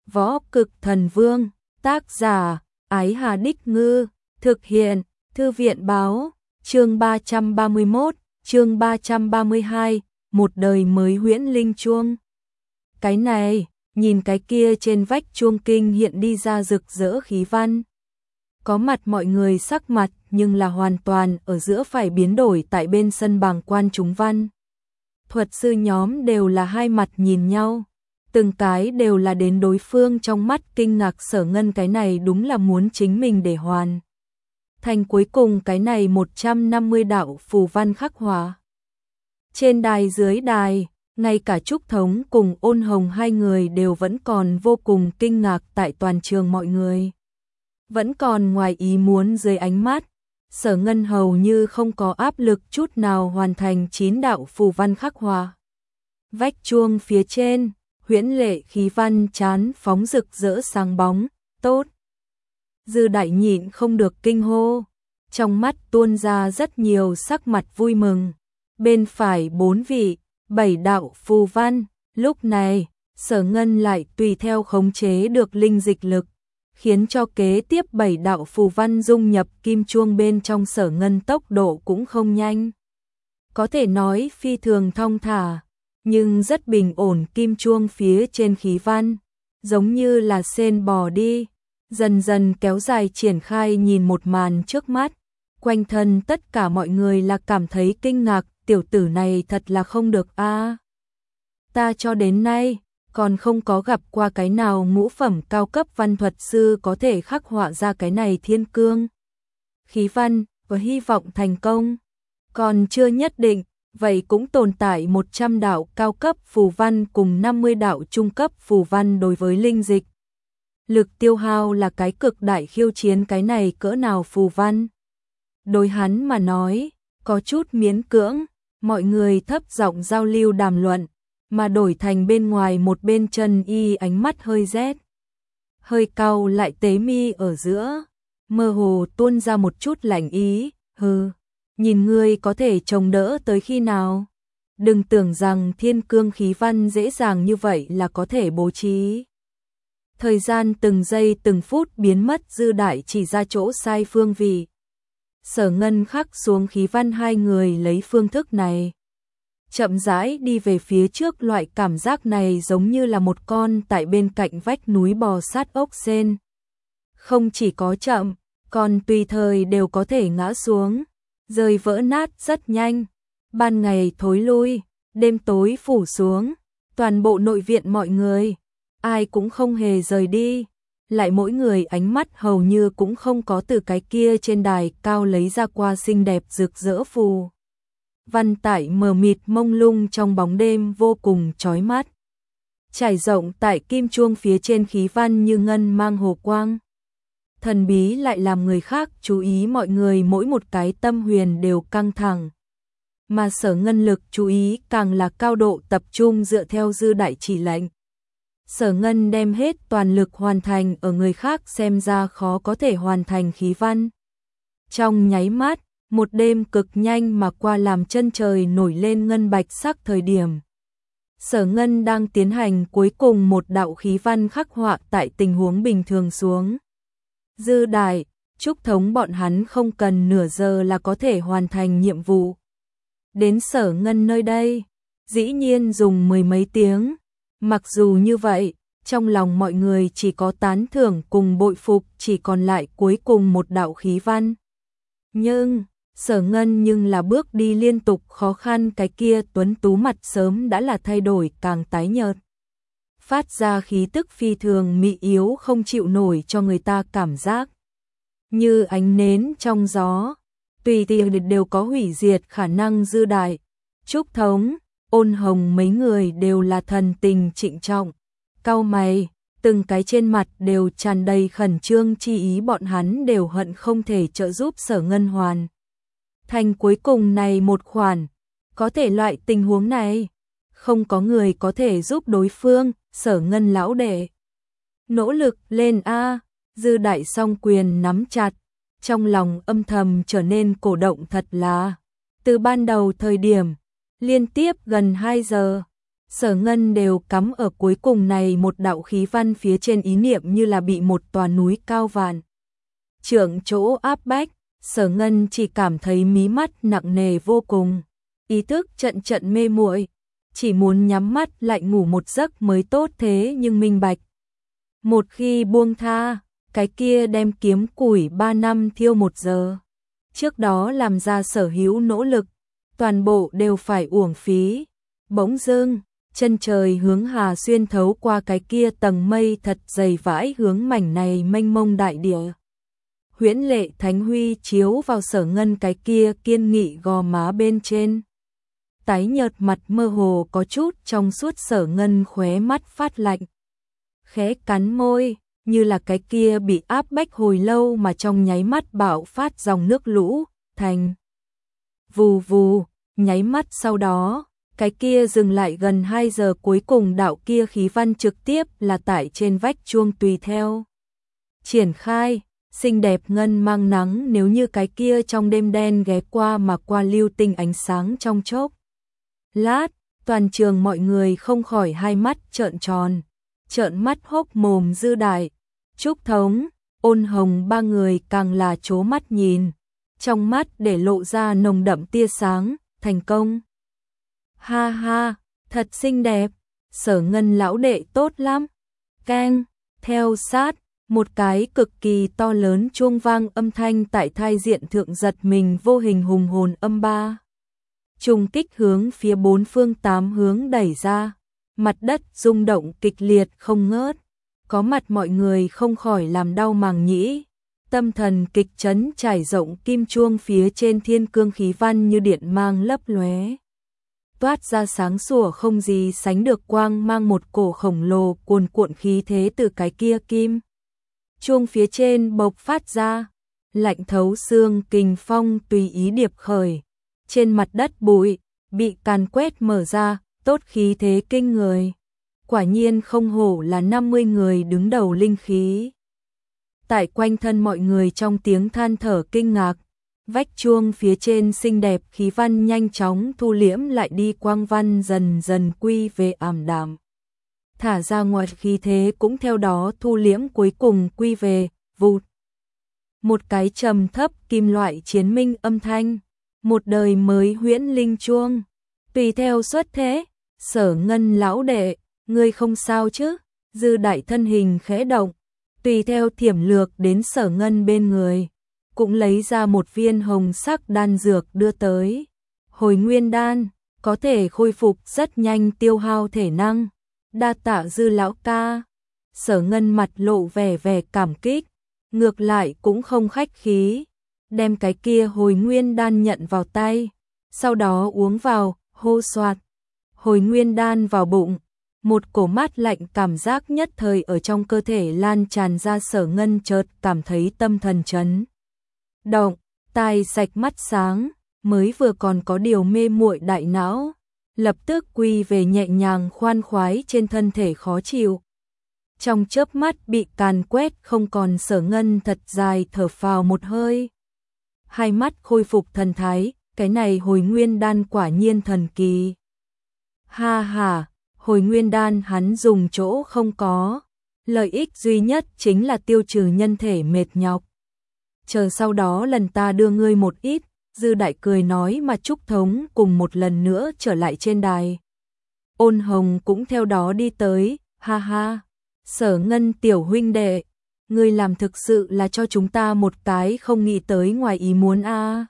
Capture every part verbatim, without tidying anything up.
Võ Cực Thần Vương, tác giả, Ái Hà Đích Ngư, thực hiện, Thư viện Báo, chương ba trăm ba mươi mốt, chương ba trăm ba mươi hai, một đời mới huyễn linh chuông. Cái này, nhìn cái kia trên vách chuông kinh hiện đi ra rực rỡ khí văn. Có mặt mọi người sắc mặt nhưng là hoàn toàn ở giữa phải biến đổi tại bên sân bàng quan chúng văn. Thuật sư nhóm đều là hai mặt nhìn nhau, từng cái đều là đến đối phương trong mắt kinh ngạc. Sở Ngân cái này đúng là muốn chính mình để hoàn thành cuối cùng cái này một trăm năm mươi đạo phù văn khắc họa. Trên đài dưới đài, ngay cả Trúc Thống cùng Ôn Hồng hai người đều vẫn còn vô cùng kinh ngạc. Tại toàn trường mọi người vẫn còn ngoài ý muốn dưới ánh mắt, Sở Ngân hầu như không có áp lực chút nào hoàn thành chín đạo phù văn khắc họa. Vách chuông phía trên, huyễn lệ khí văn chán phóng rực rỡ sáng bóng, tốt. Dư Đại nhịn không được kinh hô, trong mắt tuôn ra rất nhiều sắc mặt vui mừng. Bên phải bốn vị, bảy đạo phù văn, lúc này, Sở Ngân lại tùy theo khống chế được linh dịch lực, khiến cho kế tiếp bảy đạo phù văn dung nhập kim chuông bên trong. Sở Ngân tốc độ cũng không nhanh, có thể nói phi thường thong thả, nhưng rất bình ổn. Kim chuông phía trên khí văn, giống như là sên bò đi, dần dần kéo dài triển khai. Nhìn một màn trước mắt, quanh thân tất cả mọi người là cảm thấy kinh ngạc. Tiểu tử này thật là không được a. À, ta cho đến nay còn không có gặp qua cái nào ngũ phẩm cao cấp văn thuật sư có thể khắc họa ra cái này thiên cương khí văn, và hy vọng thành công còn chưa nhất định. Vậy cũng tồn tại một trăm đạo cao cấp phù văn cùng năm mươi đạo trung cấp phù văn. Đối với linh dịch lực tiêu hao là cái cực đại khiêu chiến. Cái này cỡ nào phù văn, đối hắn mà nói có chút miễn cưỡng. Mọi người thấp giọng giao lưu đàm luận, mà đổi thành bên ngoài một bên Trần Y ánh mắt hơi rét, hơi cau lại, tế mi ở giữa mơ hồ tuôn ra một chút lạnh ý. Hừ, nhìn ngươi có thể chống đỡ tới khi nào? Đừng tưởng rằng thiên cương khí văn dễ dàng như vậy là có thể bố trí. Thời gian từng giây từng phút biến mất. Dư Đại chỉ ra chỗ sai phương vị. Sở Ngân khắc xuống khí văn, hai người lấy phương thức này chậm rãi đi về phía trước. Loại cảm giác này giống như là một con tại bên cạnh vách núi bò sát ốc sên, không chỉ có chậm, còn tùy thời đều có thể ngã xuống, rơi vỡ nát rất nhanh. Ban ngày thối lui, đêm tối phủ xuống, toàn bộ nội viện mọi người ai cũng không hề rời đi, lại mỗi người ánh mắt hầu như cũng không có từ cái kia trên đài cao lấy ra qua xinh đẹp rực rỡ phù văn tải mờ mịt mông lung trong bóng đêm vô cùng chói mắt. Trải rộng tại kim chuông phía trên khí văn như ngân mang hồ quang, thần bí lại làm người khác chú ý. Mọi người mỗi một cái tâm huyền đều căng thẳng, mà Sở Ngân lực chú ý càng là cao độ tập trung. Dựa theo Dư Đại chỉ lệnh, Sở Ngân đem hết toàn lực hoàn thành ở người khác xem ra khó có thể hoàn thành khí văn. Trong nháy mắt, một đêm cực nhanh mà qua, làm chân trời nổi lên ngân bạch sắc. Thời điểm Sở Ngân đang tiến hành cuối cùng một đạo khí văn khắc họa tại tình huống bình thường xuống, Dư Đại, Trúc Thống bọn hắn không cần nửa giờ là có thể hoàn thành nhiệm vụ. Đến Sở Ngân nơi đây, dĩ nhiên dùng mười mấy tiếng. Mặc dù như vậy, trong lòng mọi người chỉ có tán thưởng cùng bội phục. Chỉ còn lại cuối cùng một đạo khí văn, nhưng Sở Ngân nhưng là bước đi liên tục khó khăn. Cái kia tuấn tú mặt sớm đã là thay đổi càng tái nhợt, phát ra khí tức phi thường mị yếu, không chịu nổi, cho người ta cảm giác như ánh nến trong gió, tùy tiện đều có hủy diệt khả năng. Dư Đại, Trúc Thống, Ôn Hồng mấy người đều là thần tình trịnh trọng, cau mày, từng cái trên mặt đều tràn đầy khẩn trương chi ý. Bọn hắn đều hận không thể trợ giúp Sở Ngân hoàn thành cuối cùng này một khoản. Có thể loại tình huống này, không có người có thể giúp đối phương. Sở Ngân lão đệ, nỗ lực lên a. Dư Đại song quyền nắm chặt, trong lòng âm thầm trở nên cổ động. Thật là từ ban đầu thời điểm liên tiếp gần hai giờ, Sở Ngân đều cắm ở cuối cùng này một đạo khí văn phía trên, ý niệm như là bị một tòa núi cao vạn trượng chỗ áp bách. Sở Ngân chỉ cảm thấy mí mắt nặng nề vô cùng, ý thức trận trận mê muội, chỉ muốn nhắm mắt lại ngủ một giấc mới tốt, thế nhưng minh bạch, một khi buông tha, cái kia đem kiếm củi ba năm thiêu một giờ trước đó làm ra sở hữu nỗ lực, toàn bộ đều phải uổng phí. Bỗng dưng, chân trời hướng hà xuyên thấu qua cái kia tầng mây thật dày vãi hướng mảnh này mênh mông đại địa. Huyễn lệ thánh huy chiếu vào Sở Ngân cái kia kiên nghị gò má bên trên. Tái nhợt mặt mơ hồ có chút trong suốt, Sở Ngân khóe mắt phát lạnh. Khẽ cắn môi, như là cái kia bị áp bách hồi lâu mà trong nháy mắt bạo phát dòng nước lũ, thành vù vù, nháy mắt sau đó, cái kia dừng lại gần hai giờ cuối cùng đạo kia khí văn trực tiếp là tải trên vách chuông tùy theo triển khai. Xinh đẹp ngân mang nắng nếu như cái kia trong đêm đen ghé qua mà qua lưu tinh ánh sáng trong chốc lát, toàn trường mọi người không khỏi hai mắt trợn tròn, trợn mắt hốc mồm. Dư Đại, Trúc Thống, Ôn Hồng ba người càng là trố mắt nhìn, trong mắt để lộ ra nồng đậm tia sáng. Thành công, ha ha, thật xinh đẹp, Sở Ngân lão đệ tốt lắm. Keng, theo sát một cái cực kỳ to lớn chuông vang, âm thanh tại thai diện thượng giật mình vô hình hùng hồn âm ba. Trùng kích hướng phía bốn phương tám hướng đẩy ra, mặt đất rung động kịch liệt không ngớt, có mặt mọi người không khỏi làm đau màng nhĩ, tâm thần kịch chấn trải rộng. Kim chuông phía trên thiên cương khí văn như điện mang lấp lóe, toát ra sáng sủa không gì sánh được quang mang, một cổ khổng lồ cuồn cuộn khí thế từ cái kia kim chuông phía trên bộc phát ra, lạnh thấu xương kình phong tùy ý điệp khởi, trên mặt đất bụi bị càn quét mở ra, tốt khí thế kinh người. Quả nhiên không hổ là năm mươi người đứng đầu linh khí. Tại quanh thân mọi người trong tiếng than thở kinh ngạc, vách chuông phía trên xinh đẹp khí văn nhanh chóng thu liễm lại đi, quang văn dần dần quy về ảm đạm. Thả ra ngoài khí thế cũng theo đó thu liễm, cuối cùng quy về vụt. Một cái trầm thấp kim loại chiến minh âm thanh, một đời mới huyễn linh chuông, tùy theo xuất thế. Sở Ngân lão đệ, ngươi không sao chứ? Dư Đại thân hình khẽ động, tùy theo thiểm lược đến Sở Ngân bên người, cũng lấy ra một viên hồng sắc đan dược đưa tới. Hồi nguyên đan, có thể khôi phục rất nhanh tiêu hao thể năng. Đa tạ Dư lão ca. Sở Ngân mặt lộ vẻ vẻ cảm kích, ngược lại cũng không khách khí, đem cái kia hồi nguyên đan nhận vào tay, sau đó uống vào, hô xoạt. Hồi nguyên đan vào bụng, một cổ mát lạnh cảm giác nhất thời ở trong cơ thể lan tràn ra. Sở Ngân chợt cảm thấy tâm thần chấn động, tai sạch mắt sáng, mới vừa còn có điều mê muội đại não, lập tức quy về nhẹ nhàng khoan khoái trên thân thể khó chịu. Trong chớp mắt bị càn quét không còn, Sở Ngân thật dài thở phào một hơi, hai mắt khôi phục thần thái, cái này hồi nguyên đan quả nhiên thần kỳ. Ha ha, hồi nguyên đan hắn dùng chỗ không có, lợi ích duy nhất chính là tiêu trừ nhân thể mệt nhọc. Chờ sau đó lần ta đưa ngươi một ít. Dư Đại cười nói, mà Trúc Thống cùng một lần nữa trở lại trên đài. Ôn Hồng cũng theo đó đi tới, ha ha, Sở Ngân tiểu huynh đệ, ngươi làm thực sự là cho chúng ta một cái không nghĩ tới ngoài ý muốn a. À.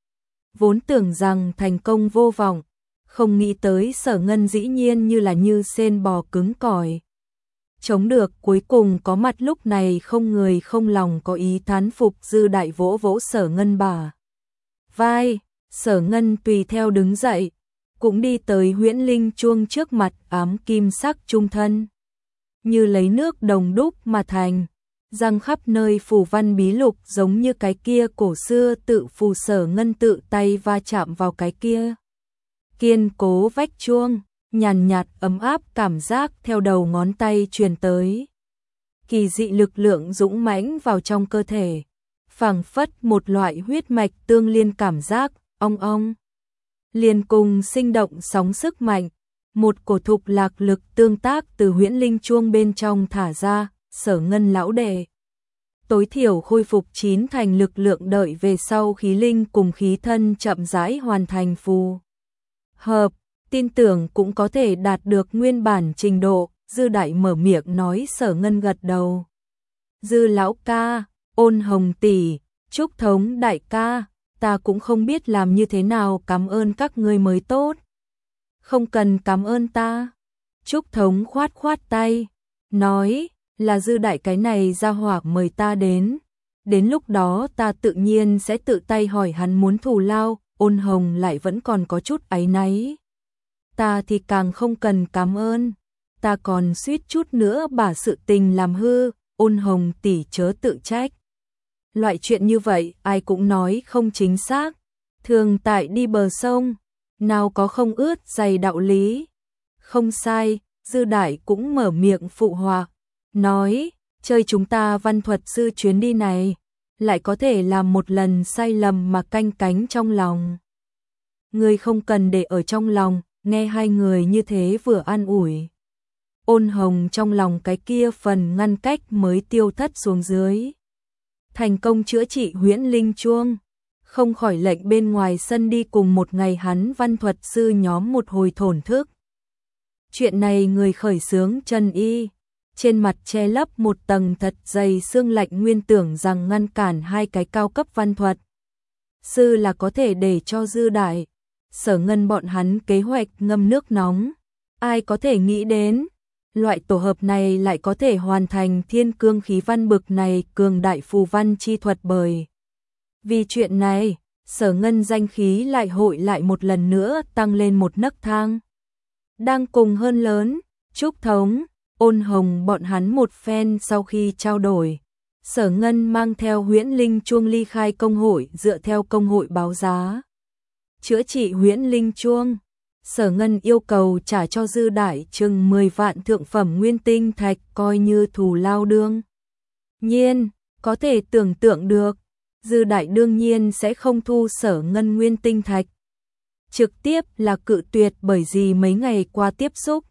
Vốn tưởng rằng thành công vô vọng, không nghĩ tới Sở Ngân dĩ nhiên như là như sên bò cứng cỏi. Chống được, cuối cùng có mặt, lúc này không người không lòng có ý thán phục. Dư Đại vỗ vỗ Sở Ngân bà vai, Sở Ngân tùy theo đứng dậy, cũng đi tới huyễn linh chuông trước mặt, ám kim sắc trung thân, như lấy nước đồng đúc mà thành, răng khắp nơi phù văn bí lục giống như cái kia cổ xưa tự phù. Sở Ngân tự tay va chạm vào cái kia kiên cố vách chuông, nhàn nhạt ấm áp cảm giác theo đầu ngón tay truyền tới, kỳ dị lực lượng dũng mãnh vào trong cơ thể, phảng phất một loại huyết mạch tương liên cảm giác, ong ong liền cùng sinh động sóng sức mạnh, Một cổ thục lạc lực tương tác từ huyễn linh chuông bên trong thả ra, Sở Ngân lão đệ. Tối thiểu khôi phục chín thành lực lượng, đợi về sau khí linh cùng khí thân chậm rãi hoàn thành phù hợp, tin tưởng cũng có thể đạt được nguyên bản trình độ. Dư Đại mở miệng nói. Sở Ngân gật đầu. Dư lão ca, Ôn Hồng tỷ, Trúc Thống đại ca, ta cũng không biết làm như thế nào cảm ơn các ngươi mới tốt. Không cần cảm ơn ta. Trúc Thống khoát khoát tay, nói là Dư Đại cái này ra hỏa mời ta đến. Đến lúc đó ta tự nhiên sẽ tự tay hỏi hắn muốn thù lao. Ôn Hồng lại vẫn còn có chút áy náy. Ta thì càng không cần cảm ơn. Ta còn suýt chút nữa把sự tình làm hư. Ôn Hồng tỷ chớ tự trách. Loại chuyện như vậy ai cũng nói không chính xác. Thường tại đi bờ sông, nào có không ướt giày đạo lý. Không sai, Dư Đại cũng mở miệng phụ họa, nói, chơi chúng ta văn thuật sư chuyến đi này, lại có thể làm một lần sai lầm mà canh cánh trong lòng. Ngươi không cần để ở trong lòng. Nghe hai người như thế vừa an ủi, Ôn Hồng trong lòng cái kia phần ngăn cách mới tiêu thất xuống dưới. Thành công chữa trị huyễn linh chuông, không khỏi lệnh bên ngoài sân đi cùng một ngày hắn văn thuật sư nhóm một hồi thổn thức. Chuyện này người khởi xướng Trần Y, trên mặt che lấp một tầng thật dày sương lạnh, nguyên tưởng rằng ngăn cản hai cái cao cấp văn thuật sư là có thể để cho Dư Đại, Sở Ngân bọn hắn kế hoạch ngâm nước nóng. Ai có thể nghĩ đến, loại tổ hợp này lại có thể hoàn thành thiên cương khí văn bực này cường đại phù văn chi thuật. Bởi vì chuyện này, Sở Ngân danh khí lại hội lại một lần nữa tăng lên một nấc thang. Đang cùng hơn lớn, Trúc Thống, Ôn Hồng bọn hắn một phen sau khi trao đổi, Sở Ngân mang theo huyễn linh chuông ly khai công hội, dựa theo công hội báo giá chữa trị huyễn linh chuông. Sở Ngân yêu cầu trả cho Dư Đại chừng mười vạn thượng phẩm nguyên tinh thạch coi như thù lao. Đương nhiên, có thể tưởng tượng được, Dư Đại đương nhiên sẽ không thu Sở Ngân nguyên tinh thạch. Trực tiếp là cự tuyệt, bởi vì mấy ngày qua tiếp xúc,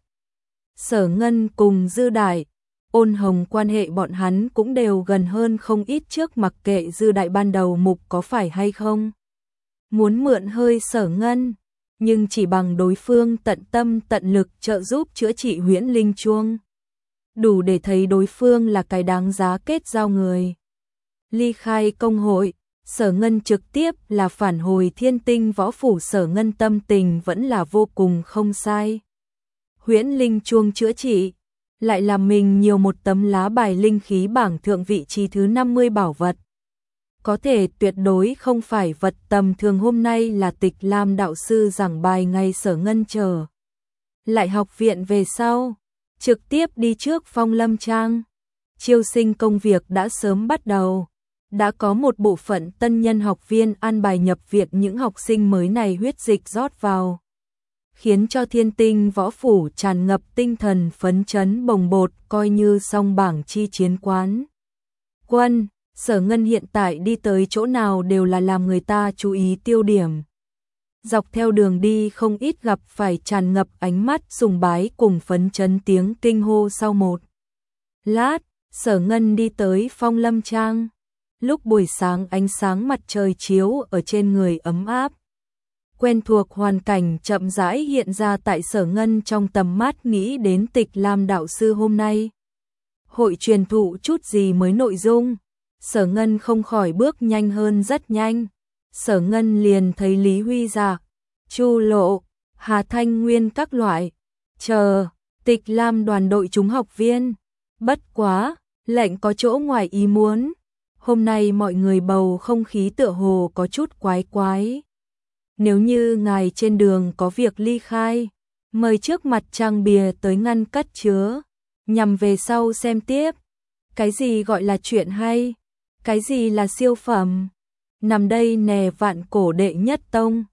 Sở Ngân cùng Dư Đại, Ôn Hồng quan hệ bọn hắn cũng đều gần hơn không ít. Trước mặc kệ Dư Đại ban đầu mục có phải hay không muốn mượn hơi Sở Ngân, nhưng chỉ bằng đối phương tận tâm tận lực trợ giúp chữa trị huyễn linh chuông, đủ để thấy đối phương là cái đáng giá kết giao người. Ly khai công hội, Sở Ngân trực tiếp là phản hồi Thiên Tinh Võ Phủ. Sở Ngân tâm tình vẫn là vô cùng không sai. Huyễn linh chuông chữa trị, lại làm mình nhiều một tấm lá bài linh khí bảng thượng vị trí thứ năm mươi bảo vật. Có thể tuyệt đối không phải vật tầm thường. Hôm nay là Tịch Lam đạo sư giảng bài ngày Sở Ngân chờ lại học viện về sau, trực tiếp đi trước Phong Lâm Trang. Chiêu sinh công việc đã sớm bắt đầu, đã có một bộ phận tân nhân học viên an bài nhập viện. Những học sinh mới này huyết dịch rót vào, khiến cho Thiên Tinh Võ Phủ tràn ngập tinh thần phấn chấn bồng bột, coi như song bảng chi chiến quán quân. Sở Ngân hiện tại đi tới chỗ nào đều là làm người ta chú ý tiêu điểm. Dọc theo đường đi không ít gặp phải tràn ngập ánh mắt sùng bái cùng phấn chấn tiếng kinh hô. Sau một lát, Sở Ngân đi tới Phong Lâm Trang. Lúc buổi sáng ánh sáng mặt trời chiếu ở trên người ấm áp, quen thuộc hoàn cảnh chậm rãi hiện ra tại Sở Ngân trong tầm mắt. Nghĩ đến Tịch Lam đạo sư hôm nay hội truyền thụ chút gì mới nội dung, Sở Ngân không khỏi bước nhanh hơn rất nhanh. Sở Ngân liền thấy Lý Huy Dạ, Chu Lộ, Hà Thanh Nguyên các loại chờ Tịch Lam đoàn đội chúng học viên. Bất quá, lệnh có chỗ ngoài ý muốn, hôm nay mọi người bầu không khí tựa hồ có chút quái quái. Nếu như ngài trên đường có việc ly khai, mời trước mặt trang bìa tới ngăn cất chứa, nhằm về sau xem tiếp. Cái gì gọi là chuyện hay? Cái gì là siêu phẩm? Nằm đây nè, vạn cổ đệ nhất tông,